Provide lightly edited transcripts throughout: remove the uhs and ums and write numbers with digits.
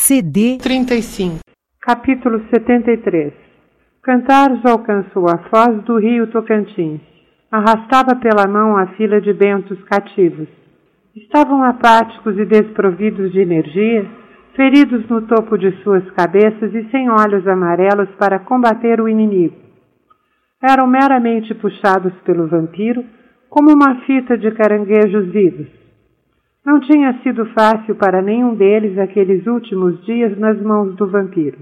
CD 35. Capítulo 73. Cantaros alcançou a foz do rio Tocantins. Arrastava pela mão a fila de bentos cativos. Estavam apáticos e desprovidos de energia, feridos no topo de suas cabeças e sem olhos amarelos para combater o inimigo. Eram meramente puxados pelo vampiro, como uma fita de caranguejos vivos. Não tinha sido fácil para nenhum deles aqueles últimos dias nas mãos do vampiro.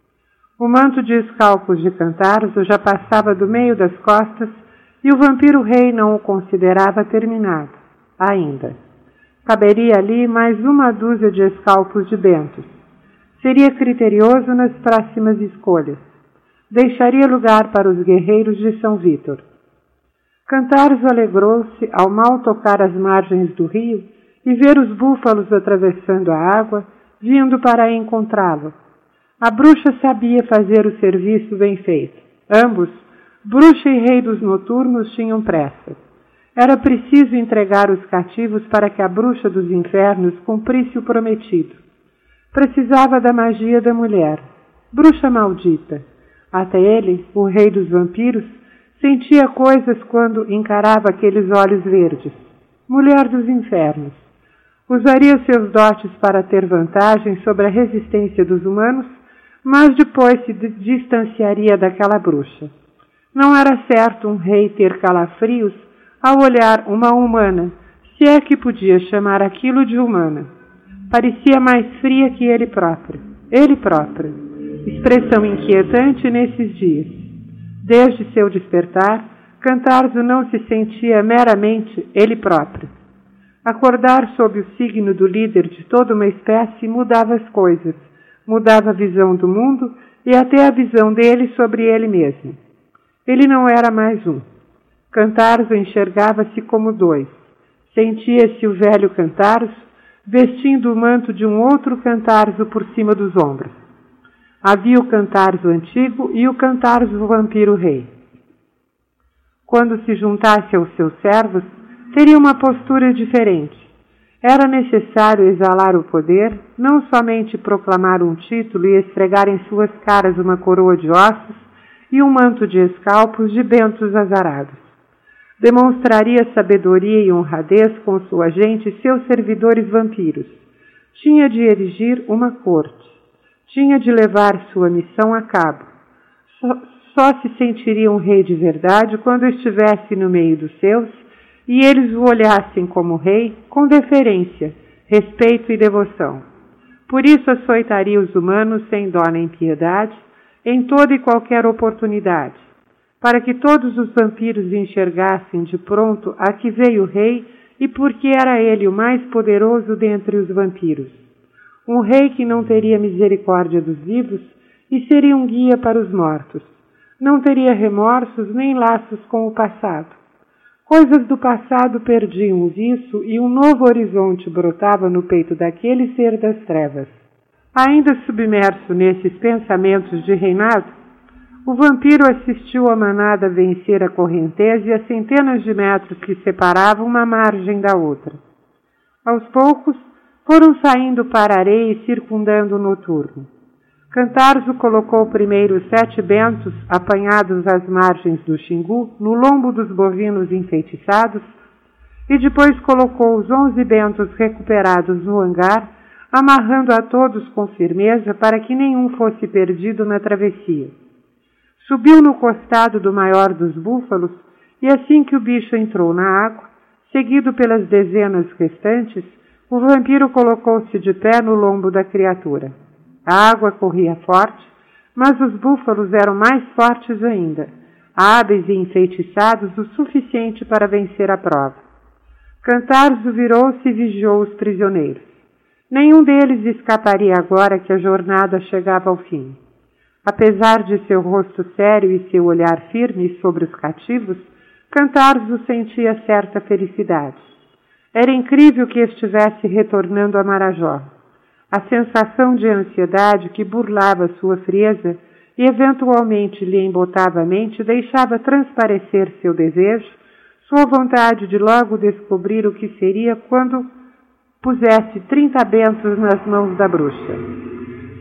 O manto de escalpos de Cantarzo já passava do meio das costas e o vampiro-rei não o considerava terminado, ainda. Caberia ali mais uma dúzia de escalpos de bentos. Seria criterioso nas próximas escolhas. Deixaria lugar para os guerreiros de São Vítor. Cantarzo alegrou-se ao mal tocar as margens do rio e ver os búfalos atravessando a água, vindo para encontrá-lo. A bruxa sabia fazer o serviço bem feito. Ambos, bruxa e rei dos noturnos, tinham pressa. Era preciso entregar os cativos para que a bruxa dos infernos cumprisse o prometido. Precisava da magia da mulher, bruxa maldita. Até ele, o rei dos vampiros, sentia coisas quando encarava aqueles olhos verdes. Mulher dos infernos. Usaria seus dotes para ter vantagem sobre a resistência dos humanos, mas depois se distanciaria daquela bruxa. Não era certo um rei ter calafrios ao olhar uma humana, se é que podia chamar aquilo de humana. Parecia mais fria que ele próprio. Ele próprio. Expressão inquietante nesses dias. Desde seu despertar, Cantarzo não se sentia meramente ele próprio. Acordar sob o signo do líder de toda uma espécie mudava as coisas, mudava a visão do mundo e até a visão dele sobre ele mesmo. Ele não era mais um. Cantarzo enxergava-se como dois. Sentia-se o velho Cantarzo vestindo o manto de um outro Cantarzo por cima dos ombros. Havia o Cantarzo antigo e o Cantarzo vampiro-rei. Quando se juntasse aos seus servos, teria uma postura diferente. Era necessário exalar o poder, não somente proclamar um título e esfregar em suas caras uma coroa de ossos e um manto de escalpos de bentos azarados. Demonstraria sabedoria e honradez com sua gente e seus servidores vampiros. Tinha de erigir uma corte. Tinha de levar sua missão a cabo. Só se sentiria um rei de verdade quando estivesse no meio dos seus e eles o olhassem como rei com deferência, respeito e devoção. Por isso açoitaria os humanos sem dó nem piedade, em toda e qualquer oportunidade, para que todos os vampiros enxergassem de pronto a que veio o rei e porque era ele o mais poderoso dentre os vampiros. Um rei que não teria misericórdia dos vivos e seria um guia para os mortos. Não teria remorsos nem laços com o passado. Coisas do passado perdiam o viço e um novo horizonte brotava no peito daquele ser das trevas. Ainda submerso nesses pensamentos de reinado, o vampiro assistiu a manada vencer a correnteza e a centenas de metros que separavam uma margem da outra. Aos poucos, foram saindo para a areia e circundando o noturno. Cantarzo colocou primeiro os 7 bentos apanhados às margens do Xingu no lombo dos bovinos enfeitiçados e depois colocou os 11 bentos recuperados no hangar, amarrando a todos com firmeza para que nenhum fosse perdido na travessia. Subiu no costado do maior dos búfalos e assim que o bicho entrou na água, seguido pelas dezenas restantes, o vampiro colocou-se de pé no lombo da criatura. A água corria forte, mas os búfalos eram mais fortes ainda, hábeis e enfeitiçados o suficiente para vencer a prova. Cantarzo virou-se e vigiou os prisioneiros. Nenhum deles escaparia agora que a jornada chegava ao fim. Apesar de seu rosto sério e seu olhar firme sobre os cativos, Cantarzo sentia certa felicidade. Era incrível que estivesse retornando a Marajó. A sensação de ansiedade que burlava sua frieza e eventualmente lhe embotava a mente deixava transparecer seu desejo, sua vontade de logo descobrir o que seria quando pusesse 30 bentos nas mãos da bruxa.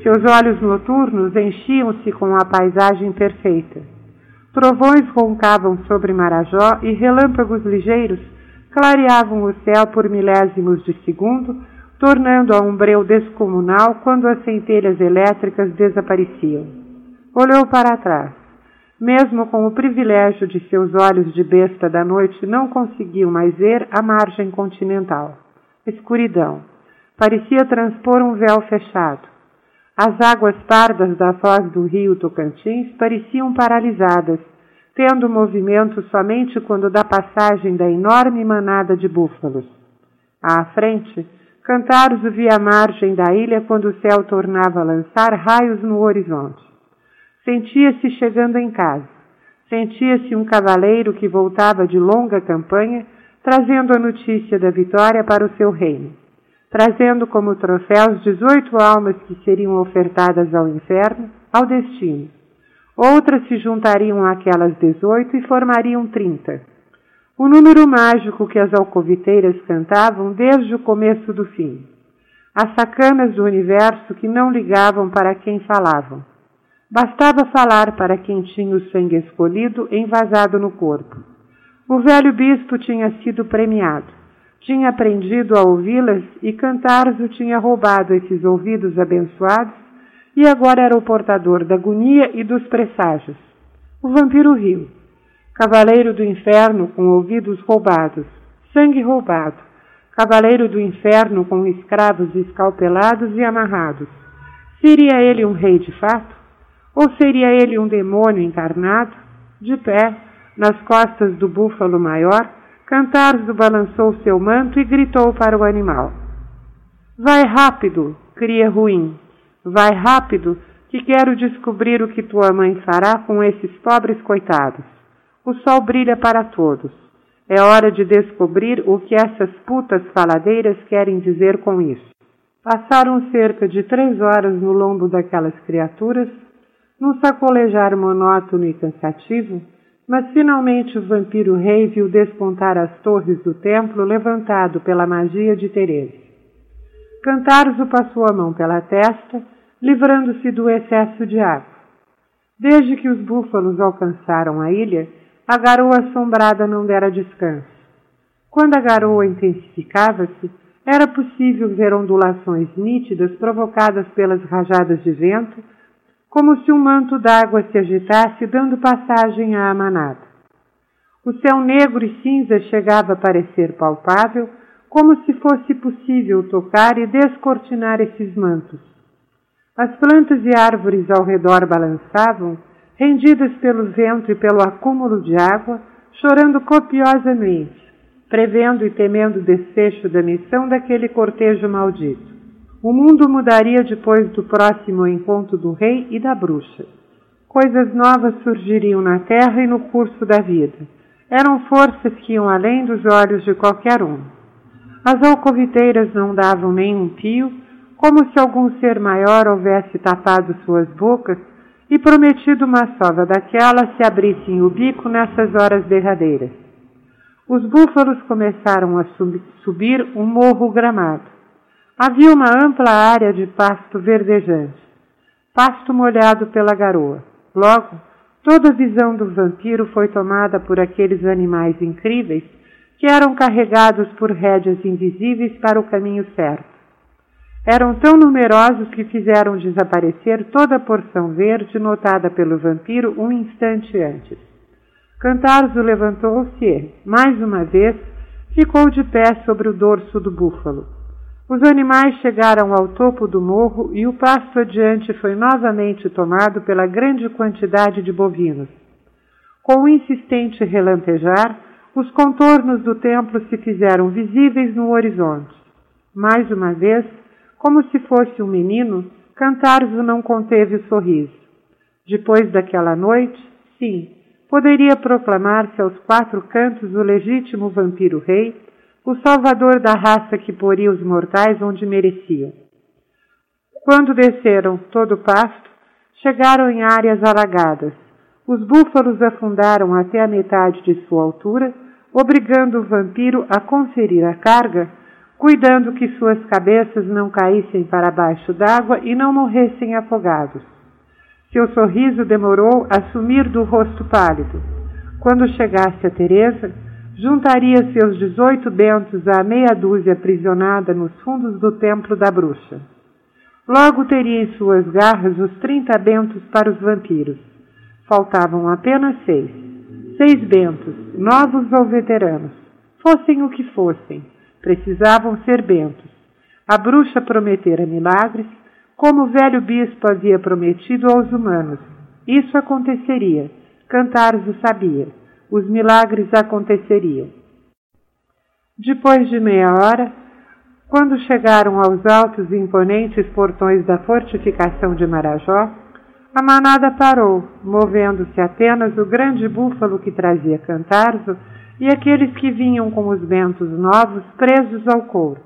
Seus olhos noturnos enchiam-se com a paisagem perfeita. Trovões roncavam sobre Marajó e relâmpagos ligeiros clareavam o céu por milésimos de segundo, tornando a um breu descomunal quando as centelhas elétricas desapareciam. Olhou para trás. Mesmo com o privilégio de seus olhos de besta da noite, não conseguiu mais ver a margem continental. Escuridão. Parecia transpor um véu fechado. As águas pardas da foz do rio Tocantins pareciam paralisadas, tendo movimento somente quando da passagem da enorme manada de búfalos. À frente, Cantaros via a margem da ilha quando o céu tornava a lançar raios no horizonte. Sentia-se chegando em casa. Sentia-se um cavaleiro que voltava de longa campanha, trazendo a notícia da vitória para o seu reino, trazendo como troféus 18 almas que seriam ofertadas ao inferno, ao destino. Outras se juntariam àquelas 18 e formariam 30. O número mágico que as alcoviteiras cantavam desde o começo do fim. As sacanas do universo que não ligavam para quem falavam. Bastava falar para quem tinha o sangue escolhido envasado no corpo. O velho bispo tinha sido premiado. Tinha aprendido a ouvi-las e Cantaros tinha roubado esses ouvidos abençoados e agora era o portador da agonia e dos presságios. O vampiro riu. Cavaleiro do inferno com ouvidos roubados, sangue roubado. Cavaleiro do inferno com escravos escalpelados e amarrados. Seria ele um rei de fato? Ou seria ele um demônio encarnado? De pé, nas costas do búfalo maior, Cantaros balançou seu manto e gritou para o animal. Vai rápido, cria ruim. Vai rápido, que quero descobrir o que tua mãe fará com esses pobres coitados. O sol brilha para todos. É hora de descobrir o que essas putas faladeiras querem dizer com isso. Passaram cerca de 3 horas no lombo daquelas criaturas, num sacolejar monótono e cansativo, mas finalmente o vampiro rei viu despontar as torres do templo levantado pela magia de Terese. Cantaros passou a mão pela testa, livrando-se do excesso de água. Desde que os búfalos alcançaram a ilha, a garoa assombrada não dera descanso. Quando a garoa intensificava-se, era possível ver ondulações nítidas provocadas pelas rajadas de vento, como se um manto d'água se agitasse dando passagem à manada. O céu negro e cinza chegava a parecer palpável, como se fosse possível tocar e descortinar esses mantos. As plantas e árvores ao redor balançavam, rendidas pelo vento e pelo acúmulo de água, chorando copiosamente, prevendo e temendo o desfecho da missão daquele cortejo maldito. O mundo mudaria depois do próximo encontro do rei e da bruxa. Coisas novas surgiriam na terra e no curso da vida. Eram forças que iam além dos olhos de qualquer um. As alcoviteiras não davam nem um pio, como se algum ser maior houvesse tapado suas bocas e prometido uma sova daquela se abrissem o bico nessas horas derradeiras. Os búfalos começaram a subir um morro gramado. Havia uma ampla área de pasto verdejante, pasto molhado pela garoa. Logo, toda a visão do vampiro foi tomada por aqueles animais incríveis que eram carregados por rédeas invisíveis para o caminho certo. Eram tão numerosos que fizeram desaparecer toda a porção verde notada pelo vampiro um instante antes. Cantaros levantou-se e, mais uma vez, ficou de pé sobre o dorso do búfalo. Os animais chegaram ao topo do morro e o pasto adiante foi novamente tomado pela grande quantidade de bovinos. Com um insistente relampejar, os contornos do templo se fizeram visíveis no horizonte. Mais uma vez, como se fosse um menino, Cantaros não conteve o sorriso. Depois daquela noite, sim, poderia proclamar-se aos 4 cantos o legítimo vampiro-rei, o salvador da raça que poria os mortais onde mereciam. Quando desceram todo o pasto, chegaram em áreas alagadas. Os búfalos afundaram até a metade de sua altura, obrigando o vampiro a conferir a carga cuidando que suas cabeças não caíssem para baixo d'água e não morressem afogados. Seu sorriso demorou a sumir do rosto pálido. Quando chegasse a Teresa, juntaria seus 18 bentos à meia dúzia aprisionada nos fundos do templo da bruxa. Logo teria em suas garras os 30 bentos para os vampiros. Faltavam apenas 6. 6 bentos, novos ou veteranos. Fossem o que fossem, precisavam ser bentos. A bruxa prometera milagres, como o velho bispo havia prometido aos humanos. Isso aconteceria. Cantarzo sabia. Os milagres aconteceriam. Depois de meia hora, quando chegaram aos altos e imponentes portões da fortificação de Marajó, a manada parou, movendo-se apenas o grande búfalo que trazia Cantarzo e aqueles que vinham com os bentos novos presos ao couro.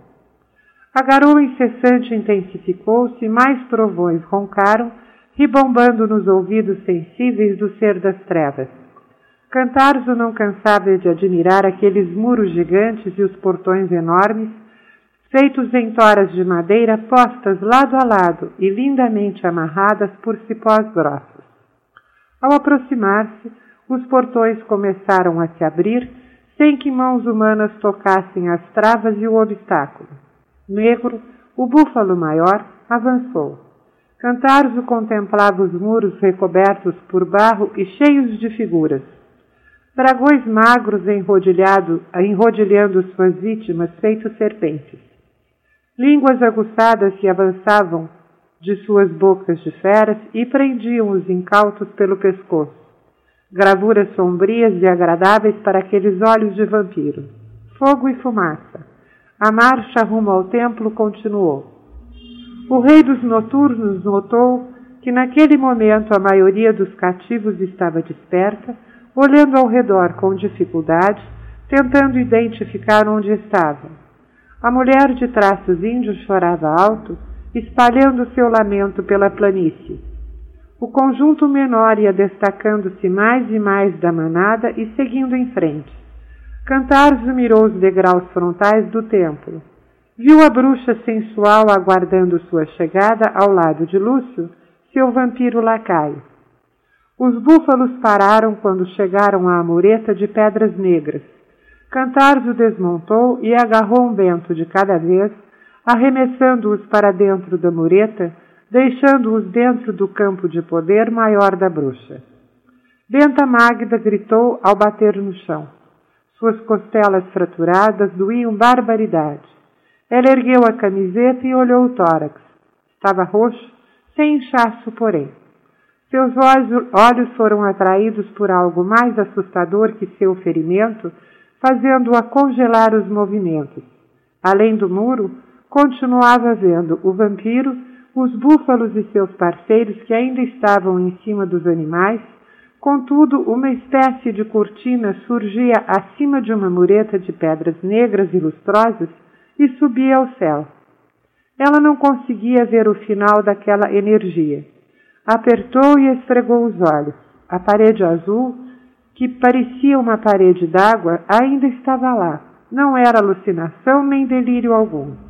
A garoa incessante intensificou-se e mais trovões roncaram, ribombando nos ouvidos sensíveis do ser das trevas. Cantarzo não cansava de admirar aqueles muros gigantes e os portões enormes, feitos em toras de madeira postas lado a lado e lindamente amarradas por cipós grossos. Ao aproximar-se, os portões começaram a se abrir, sem que mãos humanas tocassem as travas e o obstáculo. Negro, o búfalo maior, avançou. Cantarzo contemplava os muros recobertos por barro e cheios de figuras. Dragões magros enrodilhando suas vítimas feitos serpentes. Línguas aguçadas que avançavam de suas bocas de feras e prendiam os incautos pelo pescoço. Gravuras sombrias e agradáveis para aqueles olhos de vampiro. Fogo e fumaça. A marcha rumo ao templo continuou. O rei dos noturnos notou que naquele momento a maioria dos cativos estava desperta, olhando ao redor com dificuldade, tentando identificar onde estavam. A mulher de traços índios chorava alto, espalhando seu lamento pela planície. O conjunto menor ia destacando-se mais e mais da manada e seguindo em frente. Cantarzo mirou os degraus frontais do templo. Viu a bruxa sensual aguardando sua chegada ao lado de Lúcio, seu vampiro lacaio. Os búfalos pararam quando chegaram à mureta de pedras negras. Cantarzo desmontou e agarrou um bento de cada vez, arremessando-os para dentro da mureta, deixando-os dentro do campo de poder maior da bruxa. Benta Magda gritou ao bater no chão. Suas costelas fraturadas doíam barbaridade. Ela ergueu a camiseta e olhou o tórax. Estava roxo, sem inchaço, porém. Seus olhos foram atraídos por algo mais assustador que seu ferimento, fazendo-a congelar os movimentos. Além do muro, continuava vendo o vampiro, os búfalos e seus parceiros que ainda estavam em cima dos animais. Contudo, uma espécie de cortina surgia acima de uma mureta de pedras negras e lustrosas e subia ao céu. Ela não conseguia ver o final daquela energia. Apertou e esfregou os olhos. A parede azul, que parecia uma parede d'água, ainda estava lá. Não era alucinação nem delírio algum.